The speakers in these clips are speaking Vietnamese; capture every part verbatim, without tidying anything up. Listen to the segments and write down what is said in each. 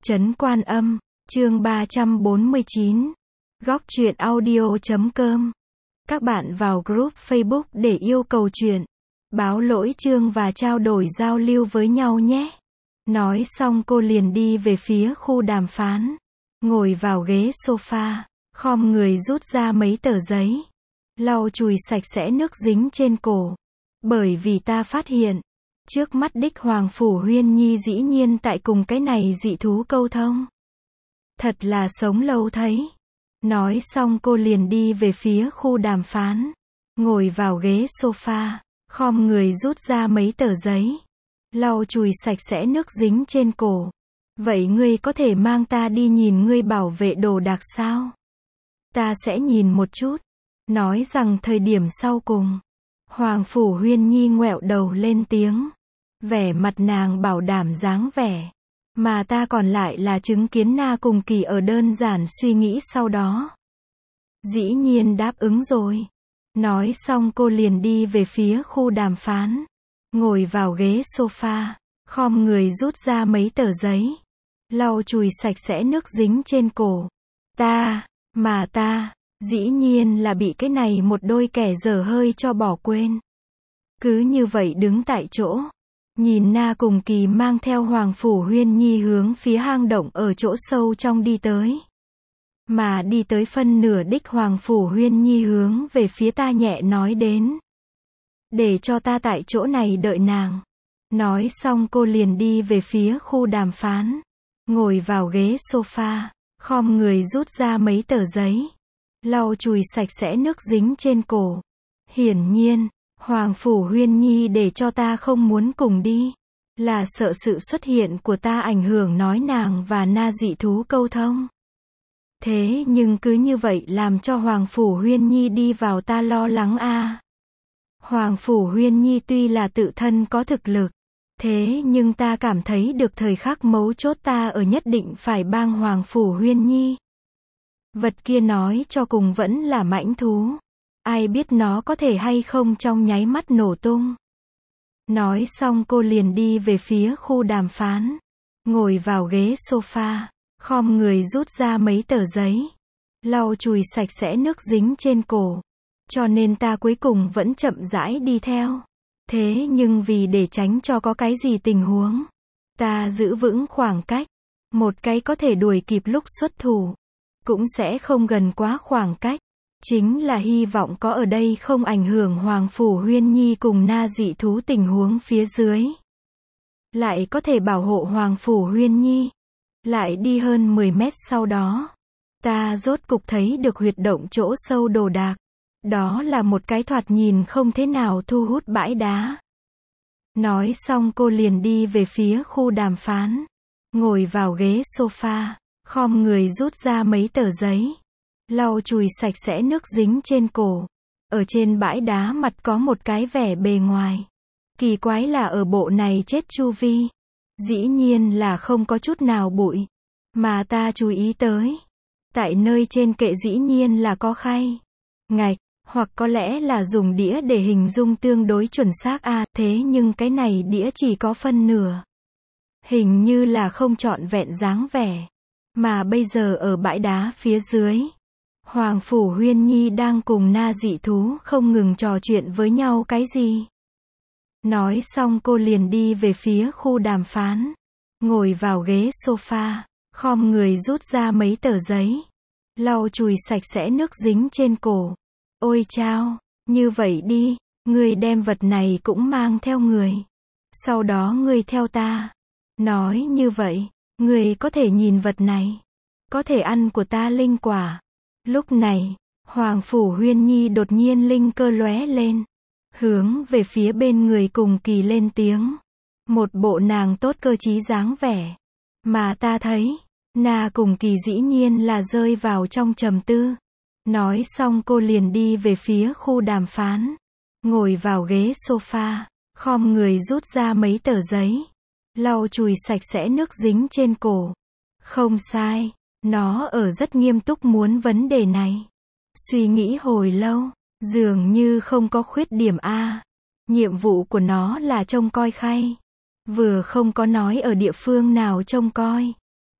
Trấn Quan Âm, chương ba trăm bốn mươi chín. Góc truyện audio chấm com. Các bạn vào group Facebook để yêu cầu truyện, báo lỗi chương và trao đổi giao lưu với nhau nhé. Nói xong cô liền đi về phía khu đàm phán. Ngồi vào ghế sofa, khom người rút ra mấy tờ giấy. Lau chùi sạch sẽ nước dính trên cổ. Bởi vì ta phát hiện, trước mắt đích Hoàng Phủ Huyên Nhi dĩ nhiên tại cùng cái này dị thú câu thông. Thật là sống lâu thấy. Nói xong cô liền đi về phía khu đàm phán. Ngồi vào ghế sofa, khom người rút ra mấy tờ giấy. Lau chùi sạch sẽ nước dính trên cổ. Vậy ngươi có thể mang ta đi nhìn ngươi bảo vệ đồ đạc sao? Ta sẽ nhìn một chút. Nói rằng thời điểm sau cùng, Hoàng Phủ Huyên Nhi ngoẹo đầu lên tiếng. Vẻ mặt nàng bảo đảm dáng vẻ. Mà ta còn lại là chứng kiến Na Cùng Kỳ ở đơn giản suy nghĩ sau đó. Dĩ nhiên đáp ứng rồi. Nói xong cô liền đi về phía khu đàm phán. Ngồi vào ghế sofa, khom người rút ra mấy tờ giấy. Lau chùi sạch sẽ nước dính trên cổ. Ta, mà ta, dĩ nhiên là bị cái này một đôi kẻ dở hơi cho bỏ quên. Cứ như vậy đứng tại chỗ. Nhìn Na Cùng Kỳ mang theo Hoàng Phủ Huyên Nhi hướng phía hang động ở chỗ sâu trong đi tới. Mà đi tới phân nửa đích Hoàng Phủ Huyên Nhi hướng về phía ta nhẹ nói đến. Để cho ta tại chỗ này đợi nàng. Nói xong cô liền đi về phía khu đàm phán. Ngồi vào ghế sofa, khom người rút ra mấy tờ giấy. Lau chùi sạch sẽ nước dính trên cổ. Hiển nhiên, Hoàng Phủ Huyên Nhi để cho ta không muốn cùng đi. Là sợ sự xuất hiện của ta ảnh hưởng nói nàng và Na dị thú câu thông. Thế nhưng cứ như vậy làm cho Hoàng Phủ Huyên Nhi đi vào ta lo lắng a. À. Hoàng Phủ Huyên Nhi tuy là tự thân có thực lực. Thế nhưng ta cảm thấy được thời khắc mấu chốt ta ở nhất định phải bang Hoàng Phủ Huyên Nhi. Vật kia nói cho cùng vẫn là mãnh thú. Ai biết nó có thể hay không trong nháy mắt nổ tung. Nói xong cô liền đi về phía khu đàm phán. Ngồi vào ghế sofa, khom người rút ra mấy tờ giấy. Lau chùi sạch sẽ nước dính trên cổ. Cho nên ta cuối cùng vẫn chậm rãi đi theo. Thế nhưng vì để tránh cho có cái gì tình huống, ta giữ vững khoảng cách. Một cái có thể đuổi kịp lúc xuất thủ. Cũng sẽ không gần quá khoảng cách. Chính là hy vọng có ở đây không ảnh hưởng Hoàng Phủ Huyên Nhi cùng Na dị thú tình huống phía dưới. Lại có thể bảo hộ Hoàng Phủ Huyên Nhi. Lại đi hơn mười mét sau đó. Ta rốt cục thấy được huyệt động chỗ sâu đồ đạc. Đó là một cái thoạt nhìn không thế nào thu hút bãi đá. Nói xong cô liền đi về phía khu đàm phán. Ngồi vào ghế sofa, khom người rút ra mấy tờ giấy. Lau chùi sạch sẽ nước dính trên cổ. Ở trên bãi đá mặt có một cái vẻ bề ngoài. Kỳ quái là ở bộ này chết chu vi. Dĩ nhiên là không có chút nào bụi. Mà ta chú ý tới. Tại nơi trên kệ dĩ nhiên là có khay. Ngạch, hoặc có lẽ là dùng đĩa để hình dung tương đối chuẩn xác a à, thế nhưng cái này đĩa chỉ có phân nửa. Hình như là không trọn vẹn dáng vẻ. Mà bây giờ ở bãi đá phía dưới. Hoàng Phủ Huyên Nhi đang cùng Na dị thú không ngừng trò chuyện với nhau cái gì. Nói xong cô liền đi về phía khu đàm phán. Ngồi vào ghế sofa, khom người rút ra mấy tờ giấy. Lau chùi sạch sẽ nước dính trên cổ. Ôi chao, như vậy đi, ngươi đem vật này cũng mang theo người. Sau đó ngươi theo ta. Nói như vậy, ngươi có thể nhìn vật này. Có thể ăn của ta linh quả. Lúc này, Hoàng Phủ Huyên Nhi đột nhiên linh cơ lóe lên. Hướng về phía bên người Cùng Kỳ lên tiếng. Một bộ nàng tốt cơ trí dáng vẻ. Mà ta thấy, Na Cùng Kỳ dĩ nhiên là rơi vào trong trầm tư. Nói xong cô liền đi về phía khu đàm phán. Ngồi vào ghế sofa, khom người rút ra mấy tờ giấy. Lau chùi sạch sẽ nước dính trên cổ. Không sai. Nó ở rất nghiêm túc muốn vấn đề này. Suy nghĩ hồi lâu, dường như không có khuyết điểm a. Nhiệm vụ của nó là trông coi khay. Vừa không có nói ở địa phương nào trông coi.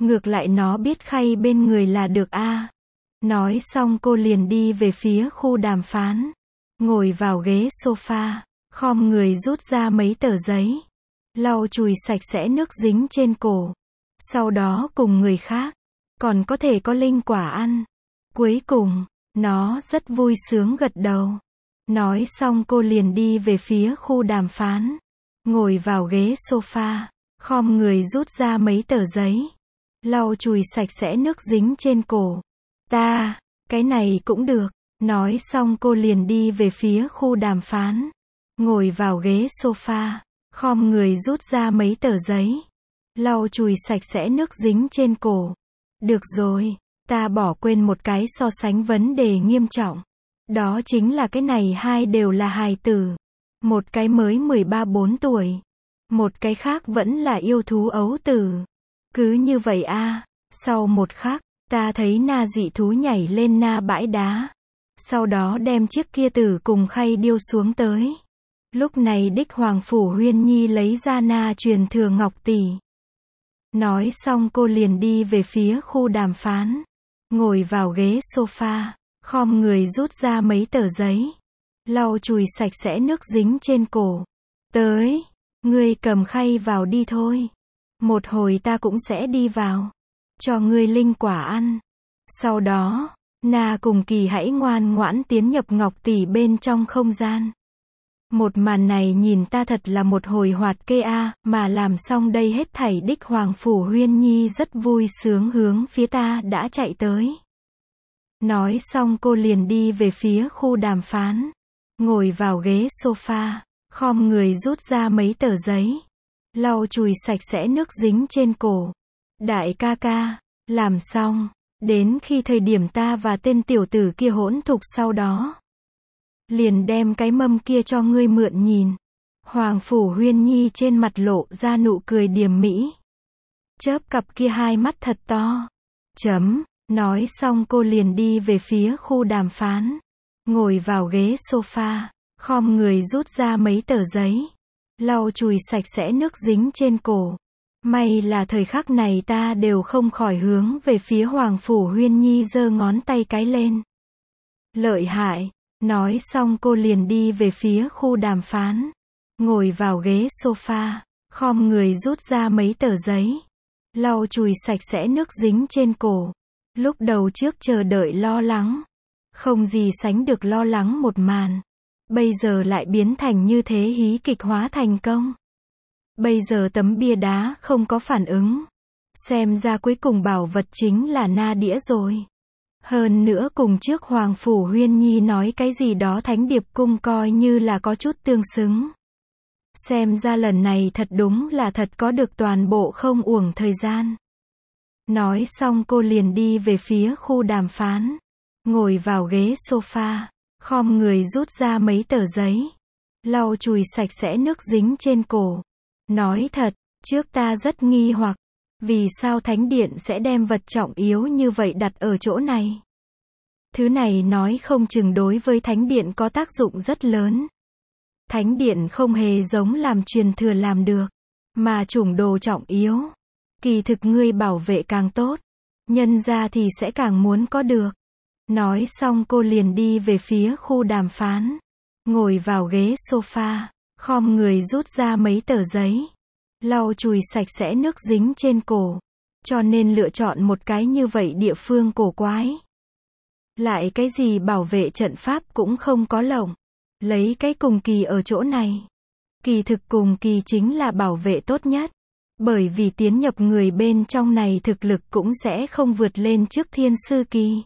Ngược lại nó biết khay bên người là được a. Nói xong cô liền đi về phía khu đàm phán. Ngồi vào ghế sofa, khom người rút ra mấy tờ giấy. Lau chùi sạch sẽ nước dính trên cổ. Sau đó cùng người khác, còn có thể có linh quả ăn. Cuối cùng, nó rất vui sướng gật đầu. Nói xong cô liền đi về phía khu đàm phán. Ngồi vào ghế sofa, khom người rút ra mấy tờ giấy. Lau chùi sạch sẽ nước dính trên cổ. Ta, cái này cũng được. Nói xong cô liền đi về phía khu đàm phán. Ngồi vào ghế sofa, khom người rút ra mấy tờ giấy. Lau chùi sạch sẽ nước dính trên cổ. Được rồi, ta bỏ quên một cái so sánh vấn đề nghiêm trọng. Đó chính là cái này hai đều là hài tử. Một cái mới mười ba bốn tuổi. Một cái khác vẫn là yêu thú ấu tử. Cứ như vậy a. Sau một khắc, ta thấy na dị thú nhảy lên na bãi đá. Sau đó đem chiếc kia tử cùng khay điêu xuống tới. Lúc này đích Hoàng Phủ Huyên Nhi lấy ra na truyền thừa ngọc tỷ. Nói xong cô liền đi về phía khu đàm phán. Ngồi vào ghế sofa, khom người rút ra mấy tờ giấy. Lau chùi sạch sẽ nước dính trên cổ. Tới, ngươi cầm khay vào đi thôi. Một hồi ta cũng sẽ đi vào. Cho ngươi linh quả ăn. Sau đó, Na cùng Kỳ hãy ngoan ngoãn tiến nhập ngọc tỷ bên trong không gian. Một màn này nhìn ta thật là một hồi hoạt kê a, mà làm xong đây hết thảy đích Hoàng Phủ Huyên Nhi rất vui sướng hướng phía ta đã chạy tới. Nói xong cô liền đi về phía khu đàm phán. Ngồi vào ghế sofa, khom người rút ra mấy tờ giấy. Lau chùi sạch sẽ nước dính trên cổ. Đại ca ca, làm xong, đến khi thời điểm ta và tên tiểu tử kia hỗn thục sau đó. Liền đem cái mâm kia cho ngươi mượn nhìn. Hoàng Phủ Huyên Nhi trên mặt lộ ra nụ cười điềm mỹ. Chớp cặp kia hai mắt thật to. Chấm, nói xong cô liền đi về phía khu đàm phán. Ngồi vào ghế sofa, khom người rút ra mấy tờ giấy. Lau chùi sạch sẽ nước dính trên cổ. May là thời khắc này ta đều không khỏi hướng về phía Hoàng Phủ Huyên Nhi giơ ngón tay cái lên. Lợi hại. Nói xong cô liền đi về phía khu đàm phán. Ngồi vào ghế sofa, khom người rút ra mấy tờ giấy. Lau chùi sạch sẽ nước dính trên cổ. Lúc đầu trước chờ đợi lo lắng. Không gì sánh được lo lắng một màn. Bây giờ lại biến thành như thế hí kịch hóa thành công. Bây giờ tấm bia đá không có phản ứng. Xem ra cuối cùng bảo vật chính là na đĩa rồi. Hơn nữa cùng trước Hoàng Phủ Huyên Nhi nói cái gì đó Thánh Điệp Cung coi như là có chút tương xứng. Xem ra lần này thật đúng là thật có được toàn bộ không uổng thời gian. Nói xong cô liền đi về phía khu đàm phán. Ngồi vào ghế sofa, khom người rút ra mấy tờ giấy. Lau chùi sạch sẽ nước dính trên cổ. Nói thật, trước ta rất nghi hoặc. Vì sao Thánh Điện sẽ đem vật trọng yếu như vậy đặt ở chỗ này? Thứ này nói không chừng đối với Thánh Điện có tác dụng rất lớn. Thánh Điện không hề giống làm truyền thừa làm được, mà chủng đồ trọng yếu. Kỳ thực ngươi bảo vệ càng tốt, nhân ra thì sẽ càng muốn có được. Nói xong cô liền đi về phía khu đàm phán. Ngồi vào ghế sofa, khom người rút ra mấy tờ giấy. Lau chùi sạch sẽ nước dính trên cổ. Cho nên lựa chọn một cái như vậy địa phương cổ quái. Lại cái gì bảo vệ trận pháp cũng không có lồng. Lấy cái cùng kỳ ở chỗ này. Kỳ thực cùng kỳ chính là bảo vệ tốt nhất. Bởi vì tiến nhập người bên trong này thực lực cũng sẽ không vượt lên trước thiên sư kỳ.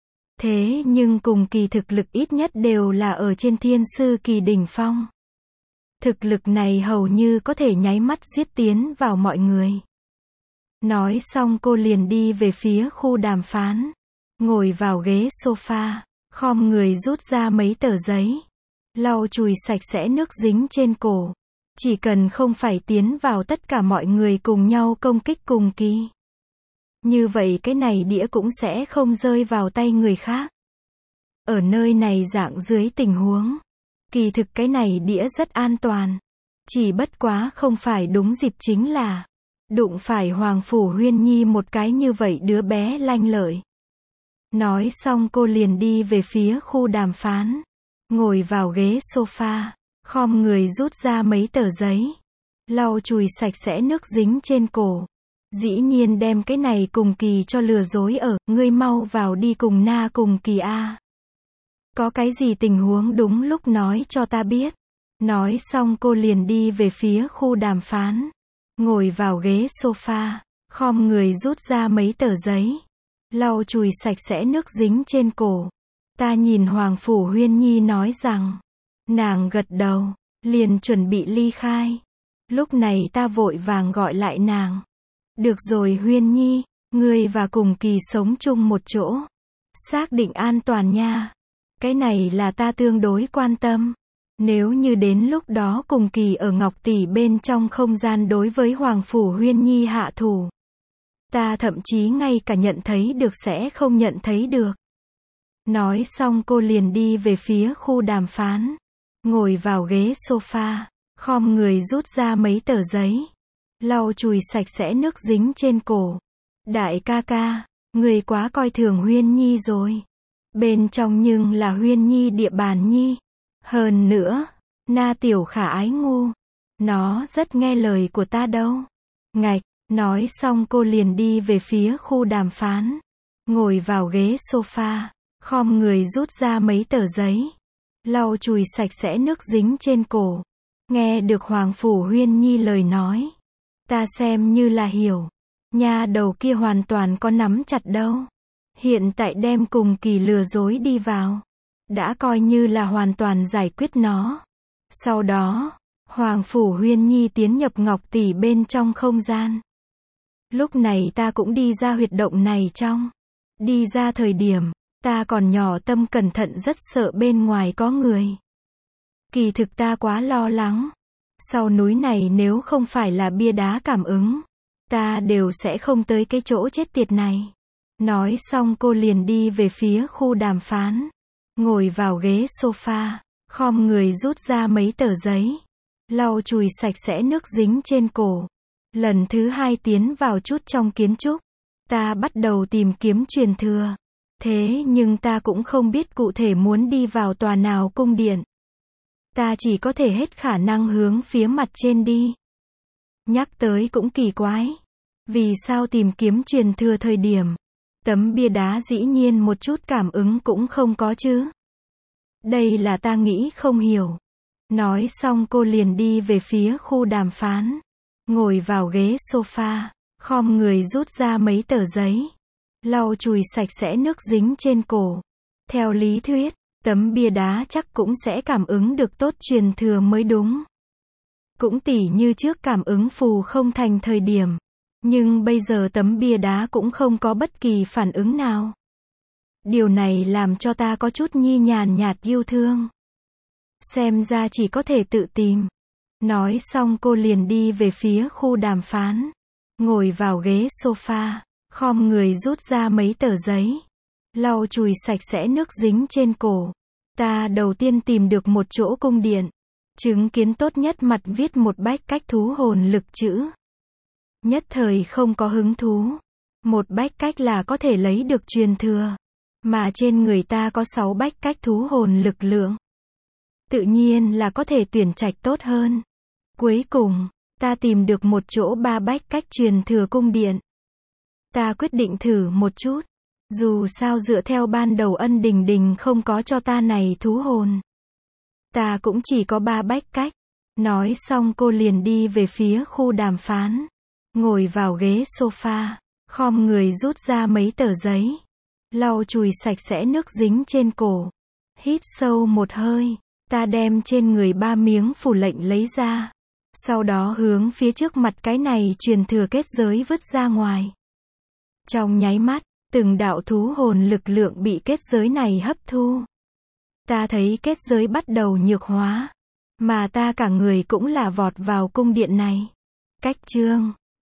Thế nhưng cùng kỳ thực lực ít nhất đều là ở trên thiên sư kỳ đỉnh phong. Thực lực này hầu như có thể nháy mắt giết tiến vào mọi người. Nói xong cô liền đi về phía khu đàm phán. Ngồi vào ghế sofa, khom người rút ra mấy tờ giấy. Lau chùi sạch sẽ nước dính trên cổ. Chỉ cần không phải tiến vào tất cả mọi người cùng nhau công kích cùng kỳ. Như vậy cái này đĩa cũng sẽ không rơi vào tay người khác. Ở nơi này dạng dưới tình huống. Kỳ thực cái này đĩa rất an toàn. Chỉ bất quá không phải đúng dịp chính là. đụng phải Hoàng Phủ Huyên Nhi một cái như vậy đứa bé lanh lợi. Nói xong cô liền đi về phía khu đàm phán, ngồi vào ghế sofa, khom người rút ra mấy tờ giấy, lau chùi sạch sẽ nước dính trên cổ. Dĩ nhiên đem cái này cùng kỳ cho lừa dối ở, ngươi mau vào đi cùng na cùng kỳ a. Có cái gì tình huống đúng lúc nói cho ta biết. Nói xong cô liền đi về phía khu đàm phán, ngồi vào ghế sofa, khom người rút ra mấy tờ giấy, lau chùi sạch sẽ nước dính trên cổ. Ta nhìn Hoàng Phủ Huyên Nhi nói rằng, nàng gật đầu, liền chuẩn bị ly khai. Lúc này ta vội vàng gọi lại nàng. Được rồi Huyên Nhi, ngươi và cùng kỳ sống chung một chỗ. Xác định an toàn nha. Cái này là ta tương đối quan tâm. Nếu như đến lúc đó cùng kỳ ở Ngọc Tỷ bên trong không gian đối với Hoàng Phủ Huyên Nhi hạ thủ, ta thậm chí ngay cả nhận thấy được sẽ không nhận thấy được. Nói xong cô liền đi về phía khu đàm phán, ngồi vào ghế sofa, khom người rút ra mấy tờ giấy, lau chùi sạch sẽ nước dính trên cổ. Đại ca ca, người quá coi thường Huyên Nhi rồi. Bên trong nhưng là Huyên Nhi địa bàn nhi. Hơn nữa, na tiểu khả ái ngu. Nó rất nghe lời của ta đâu. Ngạch, nói xong cô liền đi về phía khu đàm phán, ngồi vào ghế sofa, khom người rút ra mấy tờ giấy, lau chùi sạch sẽ nước dính trên cổ. Nghe được Hoàng Phủ Huyên Nhi lời nói, ta xem như là hiểu. Nha đầu kia hoàn toàn có nắm chặt đâu. Hiện tại đem cùng kỳ lừa dối đi vào, đã coi như là hoàn toàn giải quyết nó. Sau đó, Hoàng Phủ Huyên Nhi tiến nhập Ngọc Tỷ bên trong không gian. Lúc này ta cũng đi ra huyệt động này trong. Đi ra thời điểm, ta còn nhỏ tâm cẩn thận rất sợ bên ngoài có người. Kỳ thực ta quá lo lắng. Sau núi này nếu không phải là bia đá cảm ứng, ta đều sẽ không tới cái chỗ chết tiệt này. Nói xong cô liền đi về phía khu đàm phán, ngồi vào ghế sofa, khom người rút ra mấy tờ giấy, lau chùi sạch sẽ nước dính trên cổ. Lần thứ hai tiến vào chút trong kiến trúc, ta bắt đầu tìm kiếm truyền thừa. Thế nhưng ta cũng không biết cụ thể muốn đi vào tòa nào cung điện. Ta chỉ có thể hết khả năng hướng phía mặt trên đi. Nhắc tới cũng kỳ quái. Vì sao tìm kiếm truyền thừa thời điểm, tấm bia đá dĩ nhiên một chút cảm ứng cũng không có chứ? Đây là ta nghĩ không hiểu. Nói xong cô liền đi về phía khu đàm phán, ngồi vào ghế sofa, khom người rút ra mấy tờ giấy, lau chùi sạch sẽ nước dính trên cổ. Theo lý thuyết, tấm bia đá chắc cũng sẽ cảm ứng được tốt truyền thừa mới đúng. Cũng tỉ như trước cảm ứng phù không thành thời điểm. Nhưng bây giờ tấm bia đá cũng không có bất kỳ phản ứng nào. Điều này làm cho ta có chút nhi nhàn nhạt yêu thương. Xem ra chỉ có thể tự tìm. Nói xong cô liền đi về phía khu đàm phán, ngồi vào ghế sofa, khom người rút ra mấy tờ giấy, lau chùi sạch sẽ nước dính trên cổ. Ta đầu tiên tìm được một chỗ cung điện, chứng kiến tốt nhất mặt viết một bách cách thú hồn lực chữ. Nhất thời không có hứng thú. Một bách cách là có thể lấy được truyền thừa, mà trên người ta có sáu bách cách thú hồn lực lượng. Tự nhiên là có thể tuyển trạch tốt hơn. Cuối cùng, ta tìm được một chỗ ba bách cách truyền thừa cung điện. Ta quyết định thử một chút. Dù sao dựa theo ban đầu Ân Đình Đình không có cho ta này thú hồn, ta cũng chỉ có ba bách cách. Nói xong cô liền đi về phía khu đàm phán, ngồi vào ghế sofa, khom người rút ra mấy tờ giấy, lau chùi sạch sẽ nước dính trên cổ. Hít sâu một hơi, ta đem trên người ba miếng phủ lệnh lấy ra. Sau đó hướng phía trước mặt cái này truyền thừa kết giới vứt ra ngoài. Trong nháy mắt, từng đạo thú hồn lực lượng bị kết giới này hấp thu. Ta thấy kết giới bắt đầu nhược hóa, mà ta cả người cũng là vọt vào cung điện này. Cách chương